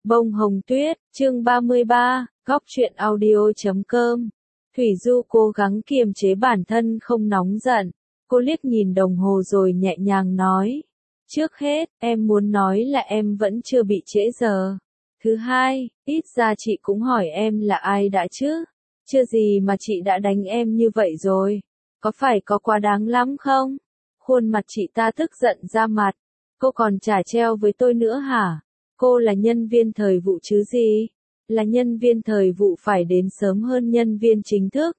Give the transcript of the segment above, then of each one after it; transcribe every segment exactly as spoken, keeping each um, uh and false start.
Bông hồng tuyết, chương ba mươi ba, góc truyện audio chấm com. Thủy Du cố gắng kiềm chế bản thân không nóng giận. Cô liếc nhìn đồng hồ rồi nhẹ nhàng nói. Trước hết, em muốn nói là em vẫn chưa bị trễ giờ. Thứ hai, ít ra chị cũng hỏi em là ai đã chứ. Chưa gì mà chị đã đánh em như vậy rồi. Có phải có quá đáng lắm không? Khuôn mặt chị ta tức giận ra mặt. Cô còn chả treo với tôi nữa hả? Cô là nhân viên thời vụ chứ gì? Là nhân viên thời vụ phải đến sớm hơn nhân viên chính thức.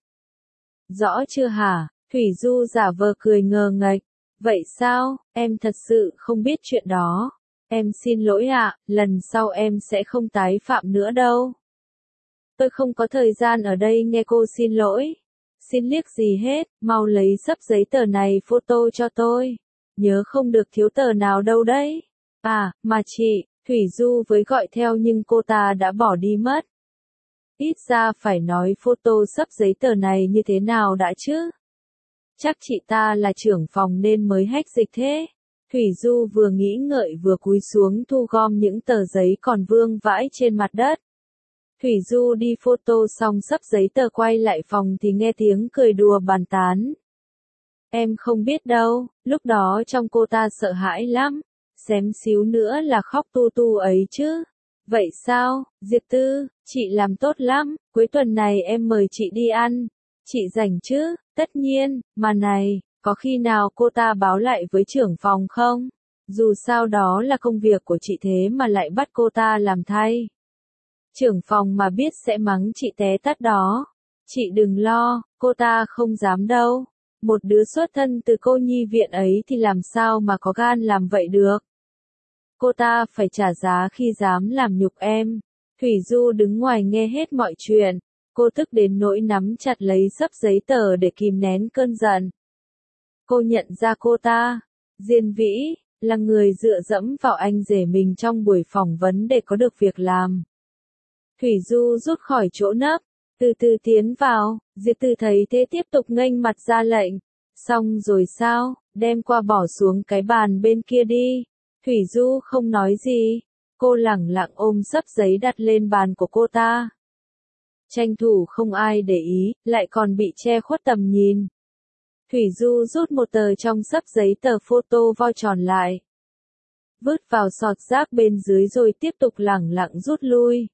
Rõ chưa hả? Thủy Du giả vờ cười ngờ nghệch. Vậy sao? Em thật sự không biết chuyện đó. Em xin lỗi ạ, lần sau em sẽ không tái phạm nữa đâu. Tôi không có thời gian ở đây nghe cô xin lỗi. Xin liếc gì hết, mau lấy sấp giấy tờ này photo cho tôi. Nhớ không được thiếu tờ nào đâu đấy. À, mà chị, Thủy Du với gọi theo nhưng cô ta đã bỏ đi mất. Ít ra phải nói photo sấp giấy tờ này như thế nào đã chứ? Chắc chị ta là trưởng phòng nên mới hack dịch thế. Thủy Du vừa nghĩ ngợi vừa cúi xuống thu gom những tờ giấy còn vương vãi trên mặt đất. Thủy Du đi photo xong sấp giấy tờ quay lại phòng thì nghe tiếng cười đùa bàn tán. Em không biết đâu, lúc đó trong cô ta sợ hãi lắm. Xém xíu nữa là khóc tu tu ấy chứ. Vậy sao, Diệp Tư, chị làm tốt lắm, cuối tuần này em mời chị đi ăn. Chị rảnh chứ, tất nhiên, mà này, có khi nào cô ta báo lại với trưởng phòng không? Dù sao đó là công việc của chị thế mà lại bắt cô ta làm thay. Trưởng phòng mà biết sẽ mắng chị té tát đó. Chị đừng lo, cô ta không dám đâu. Một đứa xuất thân từ cô nhi viện ấy thì làm sao mà có gan làm vậy được. Cô ta phải trả giá khi dám làm nhục em. Thủy Du đứng ngoài nghe hết mọi chuyện. Cô tức đến nỗi nắm chặt lấy sấp giấy tờ để kìm nén cơn giận. Cô nhận ra cô ta, Diên Vĩ, là người dựa dẫm vào anh rể mình trong buổi phỏng vấn để có được việc làm. Thủy Du rút khỏi chỗ nấp, từ từ tiến vào, Diệp Từ thấy thế tiếp tục nghênh mặt ra lệnh. Xong rồi sao, đem qua bỏ xuống cái bàn bên kia đi. Thủy Du không nói gì, cô lẳng lặng ôm sấp giấy đặt lên bàn của cô ta. Tranh thủ không ai để ý, lại còn bị che khuất tầm nhìn. Thủy Du rút một tờ trong sấp giấy tờ photo vo tròn lại. Vứt vào sọt rác bên dưới rồi tiếp tục lẳng lặng rút lui.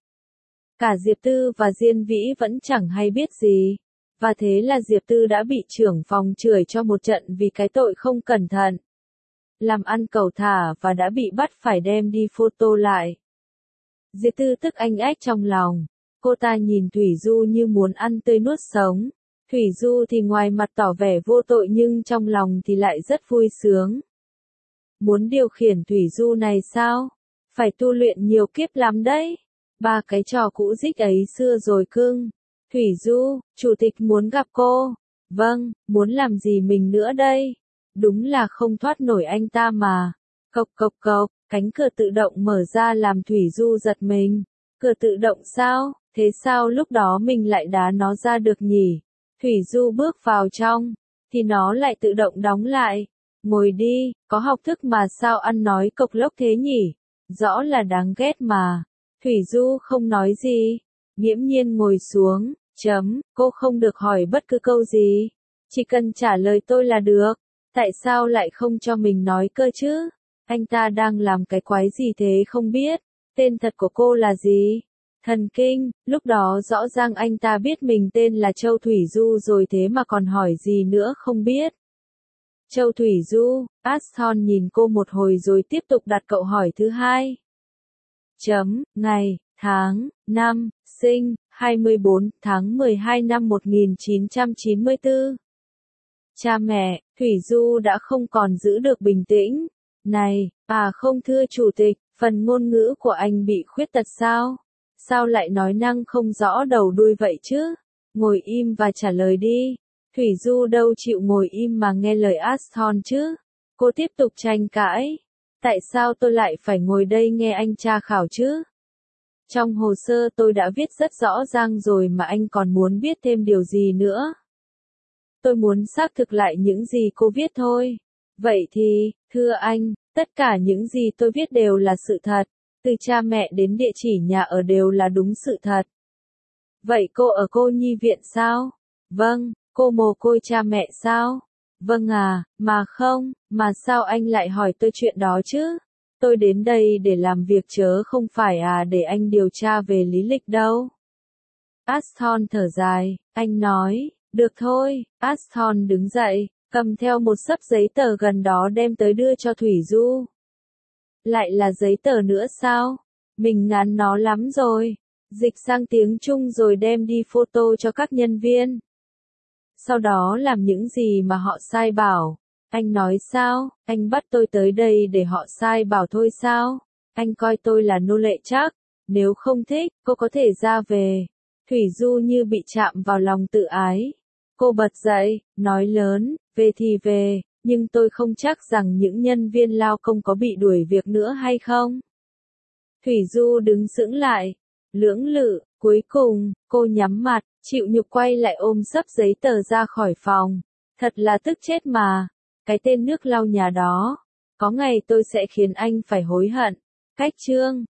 Cả Diệp Tư và Diên Vĩ vẫn chẳng hay biết gì. Và thế là Diệp Tư đã bị trưởng phòng chửi cho một trận vì cái tội không cẩn thận. Làm ăn cẩu thả và đã bị bắt phải đem đi photo lại. Diệp Tư tức anh ách trong lòng. Cô ta nhìn Thủy Du như muốn ăn tươi nuốt sống. Thủy Du thì ngoài mặt tỏ vẻ vô tội nhưng trong lòng thì lại rất vui sướng. Muốn điều khiển Thủy Du này sao? Phải tu luyện nhiều kiếp lắm đấy. Ba cái trò cũ dích ấy xưa rồi cưng. Thủy Du, chủ tịch muốn gặp cô. Vâng, muốn làm gì mình nữa đây? Đúng là không thoát nổi anh ta mà. Cộc cộc cộc, cánh cửa tự động mở ra làm Thủy Du giật mình. Cửa tự động sao? Thế sao lúc đó mình lại đá nó ra được nhỉ? Thủy Du bước vào trong, thì nó lại tự động đóng lại. Ngồi đi, có học thức mà sao ăn nói cộc lốc thế nhỉ? Rõ là đáng ghét mà. Thủy Du không nói gì, nghiễm nhiên ngồi xuống, chấm, cô không được hỏi bất cứ câu gì. Chỉ cần trả lời tôi là được. Tại sao lại không cho mình nói cơ chứ? Anh ta đang làm cái quái gì thế không biết? Tên thật của cô là gì? Thần kinh, lúc đó rõ ràng anh ta biết mình tên là Châu Thủy Du rồi thế mà còn hỏi gì nữa không biết. Châu Thủy Du, Aston nhìn cô một hồi rồi tiếp tục đặt câu hỏi thứ hai. Chấm, ngày, tháng, năm, sinh, hai mươi bốn tháng mười hai năm một nghìn chín trăm chín mươi tư. Cha mẹ, Thủy Du đã không còn giữ được bình tĩnh. Này, à không thưa chủ tịch, phần ngôn ngữ của anh bị khuyết tật sao? Sao lại nói năng không rõ đầu đuôi vậy chứ? Ngồi im và trả lời đi. Thủy Du đâu chịu ngồi im mà nghe lời Aston chứ? Cô tiếp tục tranh cãi. Tại sao tôi lại phải ngồi đây nghe anh tra khảo chứ? Trong hồ sơ tôi đã viết rất rõ ràng rồi mà anh còn muốn biết thêm điều gì nữa? Tôi muốn xác thực lại những gì cô viết thôi. Vậy thì, thưa anh, tất cả những gì tôi viết đều là sự thật. từ cha mẹ đến địa chỉ nhà ở đều là đúng sự thật. Vậy cô ở cô nhi viện sao? Vâng, cô mồ côi cha mẹ sao? Vâng à, mà không, mà sao anh lại hỏi tôi chuyện đó chứ? Tôi đến đây để làm việc chớ không phải à để anh điều tra về lý lịch đâu. Aston thở dài, anh nói, được thôi. Aston đứng dậy, cầm theo một xấp giấy tờ gần đó đem tới đưa cho Thủy Du. Lại là giấy tờ nữa sao? Mình ngán nó lắm rồi. Dịch sang tiếng Trung rồi đem đi photo cho các nhân viên. Sau đó làm những gì mà họ sai bảo. Anh nói sao? Anh bắt tôi tới đây để họ sai bảo thôi sao? Anh coi tôi là nô lệ chắc. Nếu không thích, cô có thể ra về. Thủy Du như bị chạm vào lòng tự ái. Cô bật dậy, nói lớn, về thì về, nhưng tôi không chắc rằng những nhân viên lao công có bị đuổi việc nữa hay không. Thủy Du đứng sững lại, lưỡng lự, cuối cùng, cô nhắm mặt, chịu nhục quay lại ôm xấp giấy tờ ra khỏi phòng. Thật là tức chết mà, cái tên nước lau nhà đó. Có ngày tôi sẽ khiến anh phải hối hận. Cách chương